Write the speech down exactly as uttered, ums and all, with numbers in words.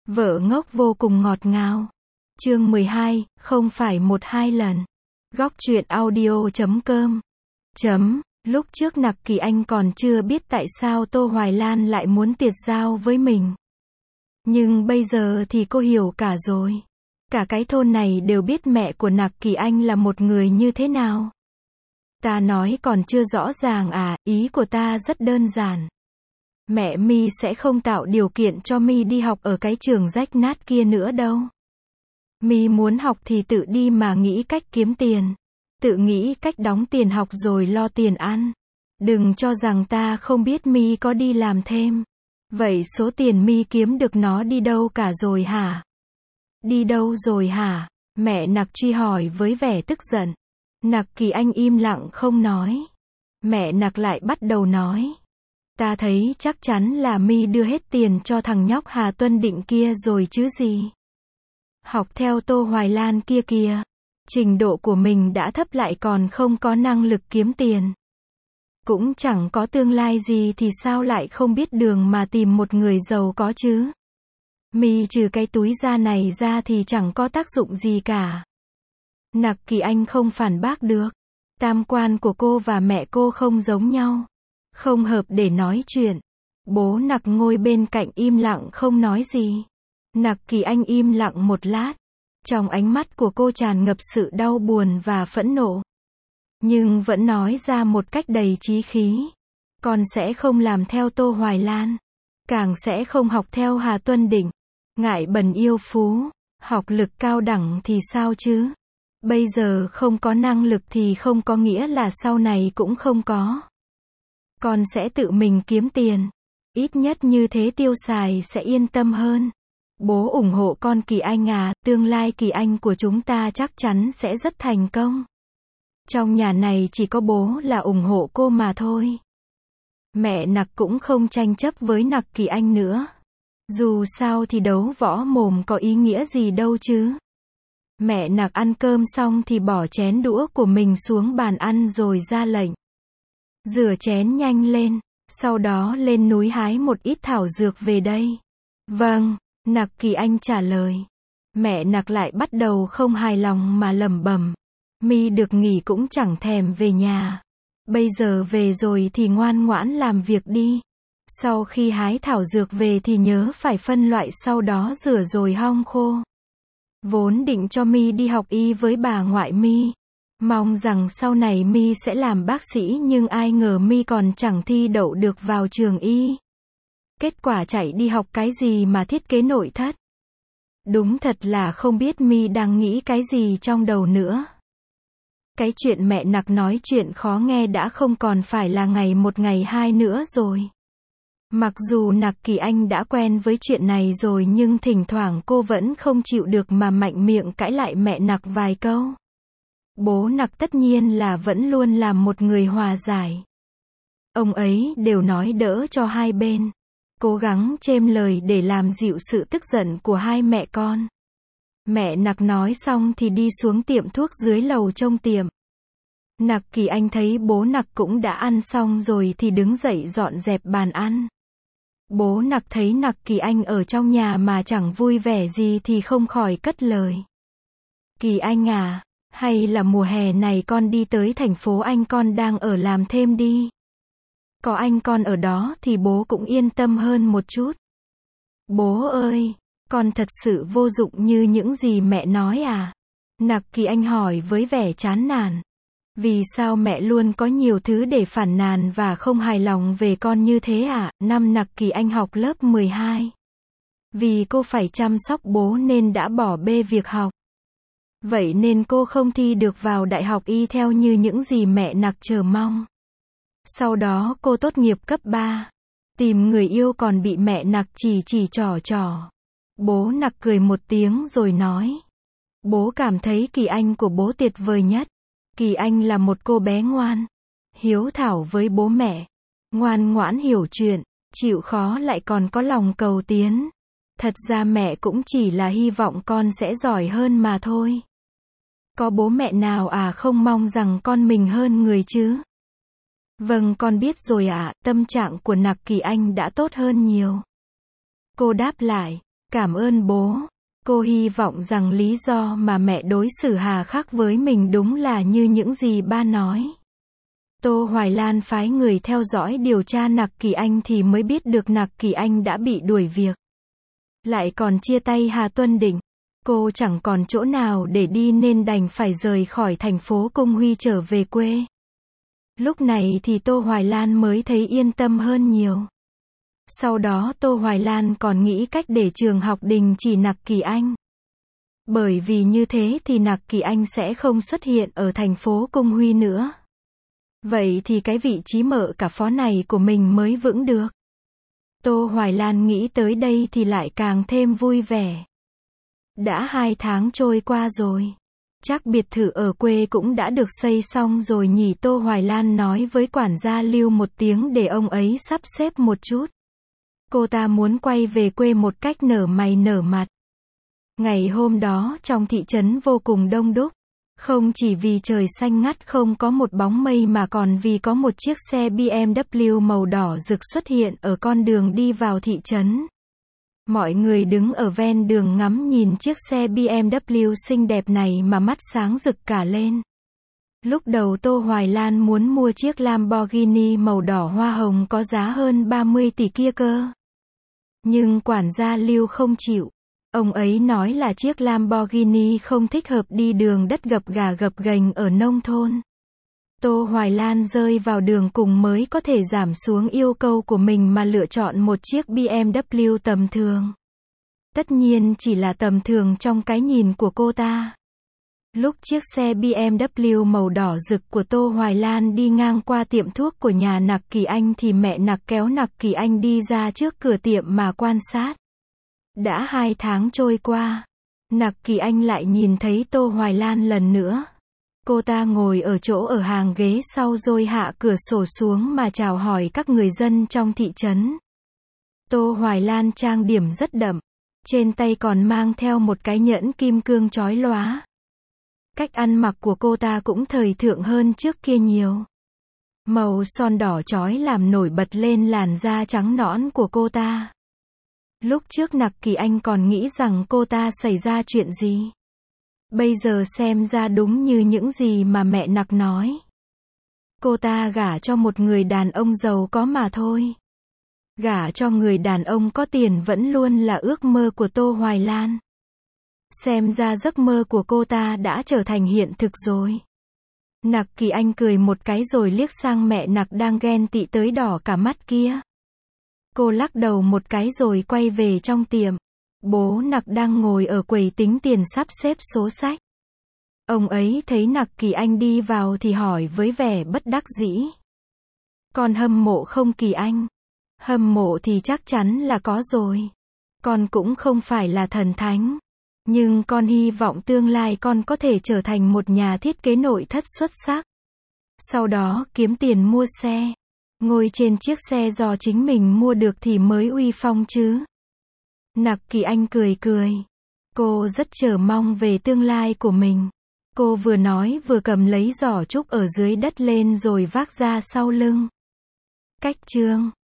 Vợ ngốc vô cùng ngọt ngào. Chương mười hai, không phải một hai lần. Góc truyện audio chấm com. Chấm, lúc trước Nặc Kỳ Anh còn chưa biết tại sao Tô Hoài Lan lại muốn tiệt giao với mình. Nhưng bây giờ thì cô hiểu cả rồi. Cả cái thôn này đều biết mẹ của Nặc Kỳ Anh là một người như thế nào. Ta nói còn chưa rõ ràng à, ý của ta rất đơn giản. Mẹ mi sẽ không tạo điều kiện cho mi đi học ở cái trường rách nát kia nữa đâu. Mi muốn học thì tự đi mà nghĩ cách kiếm tiền. Tự nghĩ cách đóng tiền học rồi lo tiền ăn. Đừng cho rằng ta không biết mi có đi làm thêm. Vậy số tiền mi kiếm được nó đi đâu cả rồi hả? Đi đâu rồi hả? Mẹ Nặc truy hỏi với vẻ tức giận. Nặc Kỳ Anh im lặng không nói. Mẹ Nặc lại bắt đầu nói. Ta thấy chắc chắn là mi đưa hết tiền cho thằng nhóc Hà Tuân Định kia rồi chứ gì. Học theo Tô Hoài Lan kia kìa. Trình độ của mình đã thấp lại còn không có năng lực kiếm tiền. Cũng chẳng có tương lai gì thì sao lại không biết đường mà tìm một người giàu có chứ. Mi trừ cái túi da này ra thì chẳng có tác dụng gì cả. Nặc Kỳ Anh không phản bác được. Tam quan của cô và mẹ cô không giống nhau. Không hợp để nói chuyện. Bố Nặc ngồi bên cạnh im lặng không nói gì. Nặc Kỳ Anh im lặng một lát. Trong ánh mắt của cô tràn ngập sự đau buồn và phẫn nộ. Nhưng vẫn nói ra một cách đầy chí khí. Con sẽ không làm theo Tô Hoài Lan. Càng sẽ không học theo Hà Tuân Định. Ngại bần yêu phú. Học lực cao đẳng thì sao chứ? Bây giờ không có năng lực thì không có nghĩa là sau này cũng không có. Con sẽ tự mình kiếm tiền. Ít nhất như thế tiêu xài sẽ yên tâm hơn. Bố ủng hộ con Kỳ Anh à, tương lai Kỳ Anh của chúng ta chắc chắn sẽ rất thành công. Trong nhà này chỉ có bố là ủng hộ cô mà thôi. Mẹ Nặc cũng không tranh chấp với Nặc Kỳ Anh nữa. Dù sao thì đấu võ mồm có ý nghĩa gì đâu chứ. Mẹ Nặc ăn cơm xong thì bỏ chén đũa của mình xuống bàn ăn rồi ra lệnh. Rửa chén nhanh lên, sau đó lên núi hái một ít thảo dược về đây. Vâng, Nặc Kỳ Anh trả lời. Mẹ Nặc lại bắt đầu không hài lòng mà lẩm bẩm. Mi được nghỉ cũng chẳng thèm về nhà. Bây giờ về rồi thì ngoan ngoãn làm việc đi. Sau khi hái thảo dược về thì nhớ phải phân loại sau đó rửa rồi hong khô. Vốn định cho Mi đi học y với bà ngoại Mi. Mong rằng sau này Mi sẽ làm bác sĩ nhưng ai ngờ Mi còn chẳng thi đậu được vào trường y. Kết quả chạy đi học cái gì mà thiết kế nội thất. Đúng thật là không biết Mi đang nghĩ cái gì trong đầu nữa. Cái chuyện mẹ Nặc nói chuyện khó nghe đã không còn phải là ngày một ngày hai nữa rồi. Mặc dù Nặc Kỳ Anh đã quen với chuyện này rồi nhưng thỉnh thoảng cô vẫn không chịu được mà mạnh miệng cãi lại mẹ Nặc vài câu. Bố Nặc tất nhiên là vẫn luôn làm một người hòa giải. Ông ấy đều nói đỡ cho hai bên. Cố gắng chêm lời để làm dịu sự tức giận của hai mẹ con. Mẹ Nặc nói xong thì đi xuống tiệm thuốc dưới lầu trong tiệm. Nặc Kỳ Anh thấy bố Nặc cũng đã ăn xong rồi thì đứng dậy dọn dẹp bàn ăn. Bố Nặc thấy Nặc Kỳ Anh ở trong nhà mà chẳng vui vẻ gì thì không khỏi cất lời. Kỳ Anh à, hay là mùa hè này con đi tới thành phố anh con đang ở làm thêm đi. Có anh con ở đó thì bố cũng yên tâm hơn một chút. Bố ơi, con thật sự vô dụng như những gì mẹ nói à? Nặc Kỳ Anh hỏi với vẻ chán nản. Vì sao mẹ luôn có nhiều thứ để phản nàn và không hài lòng về con như thế à? Năm Nặc Kỳ Anh học lớp mười hai. Vì cô phải chăm sóc bố nên đã bỏ bê việc học. Vậy nên cô không thi được vào đại học y theo như những gì mẹ Nặc chờ mong. Sau đó cô tốt nghiệp cấp ba. Tìm người yêu còn bị mẹ Nặc chỉ chỉ trỏ trỏ. Bố Nặc cười một tiếng rồi nói. Bố cảm thấy Kỳ Anh của bố tuyệt vời nhất. Kỳ Anh là một cô bé ngoan, hiếu thảo với bố mẹ, ngoan ngoãn hiểu chuyện, chịu khó lại còn có lòng cầu tiến. Thật ra mẹ cũng chỉ là hy vọng con sẽ giỏi hơn mà thôi. Có bố mẹ nào à không mong rằng con mình hơn người chứ? Vâng con biết rồi ạ, à, tâm trạng của Nặc Kỳ Anh đã tốt hơn nhiều. Cô đáp lại, Cảm ơn bố. Cô hy vọng rằng lý do mà mẹ đối xử hà khắc với mình đúng là như những gì ba nói. Tô Hoài Lan phái người theo dõi điều tra Nặc Kỳ Anh thì mới biết được Nặc Kỳ Anh đã bị đuổi việc. Lại còn chia tay Hà Tuân Định. Cô chẳng còn chỗ nào để đi nên đành phải rời khỏi thành phố Cung Huy trở về quê. Lúc này thì Tô Hoài Lan mới thấy yên tâm hơn nhiều. Sau đó Tô Hoài Lan còn nghĩ cách để trường học đình chỉ Nặc Kỳ Anh. Bởi vì như thế thì Nặc Kỳ Anh sẽ không xuất hiện ở thành phố Cung Huy nữa. Vậy thì cái vị trí mợ cả phó này của mình mới vững được. Tô Hoài Lan nghĩ tới đây thì lại càng thêm vui vẻ. Đã hai tháng trôi qua rồi. Chắc biệt thự ở quê cũng đã được xây xong rồi nhỉ, Tô Hoài Lan nói với quản gia Lưu một tiếng để ông ấy sắp xếp một chút. Cô ta muốn quay về quê một cách nở mày nở mặt. Ngày hôm đó trong thị trấn vô cùng đông đúc. Không chỉ vì trời xanh ngắt không có một bóng mây mà còn vì có một chiếc xe bê em vê màu đỏ rực xuất hiện ở con đường đi vào thị trấn. Mọi người đứng ở ven đường ngắm nhìn chiếc xe bê em vê xinh đẹp này mà mắt sáng rực cả lên. Lúc đầu Tô Hoài Lan muốn mua chiếc Lamborghini màu đỏ hoa hồng có giá hơn ba mươi tỷ kia cơ. Nhưng quản gia Lưu không chịu. Ông ấy nói là chiếc Lamborghini không thích hợp đi đường đất gập ghà gập ghềnh ở nông thôn. Tô Hoài Lan rơi vào đường cùng mới có thể giảm xuống yêu cầu của mình mà lựa chọn một chiếc bê em vê tầm thường. Tất nhiên chỉ là tầm thường trong cái nhìn của cô ta. Lúc chiếc xe bê em vê màu đỏ rực của Tô Hoài Lan đi ngang qua tiệm thuốc của nhà Nặc Kỳ Anh thì mẹ Nặc kéo Nặc Kỳ Anh đi ra trước cửa tiệm mà quan sát. Đã hai tháng trôi qua, Nặc Kỳ Anh lại nhìn thấy Tô Hoài Lan lần nữa. Cô ta ngồi ở chỗ ở hàng ghế sau rồi hạ cửa sổ xuống mà chào hỏi các người dân trong thị trấn. Tô Hoài Lan trang điểm rất đậm, trên tay còn mang theo một cái nhẫn kim cương chói lóa. Cách ăn mặc của cô ta cũng thời thượng hơn trước kia nhiều. Màu son đỏ chói làm nổi bật lên làn da trắng nõn của cô ta. Lúc trước Nặc Kỳ Anh còn nghĩ rằng cô ta xảy ra chuyện gì. Bây giờ xem ra đúng như những gì mà mẹ Nặc nói. Cô ta gả cho một người đàn ông giàu có mà thôi. Gả cho người đàn ông có tiền vẫn luôn là ước mơ của Tô Hoài Lan. Xem ra giấc mơ của cô ta đã trở thành hiện thực rồi. Nặc Kỳ Anh cười một cái rồi liếc sang mẹ Nặc đang ghen tị tới đỏ cả mắt kia. Cô lắc đầu một cái rồi quay về trong tiệm. Bố Nặc đang ngồi ở quầy tính tiền sắp xếp số sách. Ông ấy thấy Nặc Kỳ Anh đi vào thì hỏi với vẻ bất đắc dĩ. Con hâm mộ không Kỳ Anh? Hâm mộ thì chắc chắn là có rồi. Con cũng không phải là thần thánh. Nhưng con hy vọng tương lai con có thể trở thành một nhà thiết kế nội thất xuất sắc. Sau đó kiếm tiền mua xe. Ngồi trên chiếc xe do chính mình mua được thì mới uy phong chứ. Nặc Kỳ Anh cười cười. Cô rất chờ mong về tương lai của mình. Cô vừa nói vừa cầm lấy giỏ trúc ở dưới đất lên rồi vác ra sau lưng. Cách chương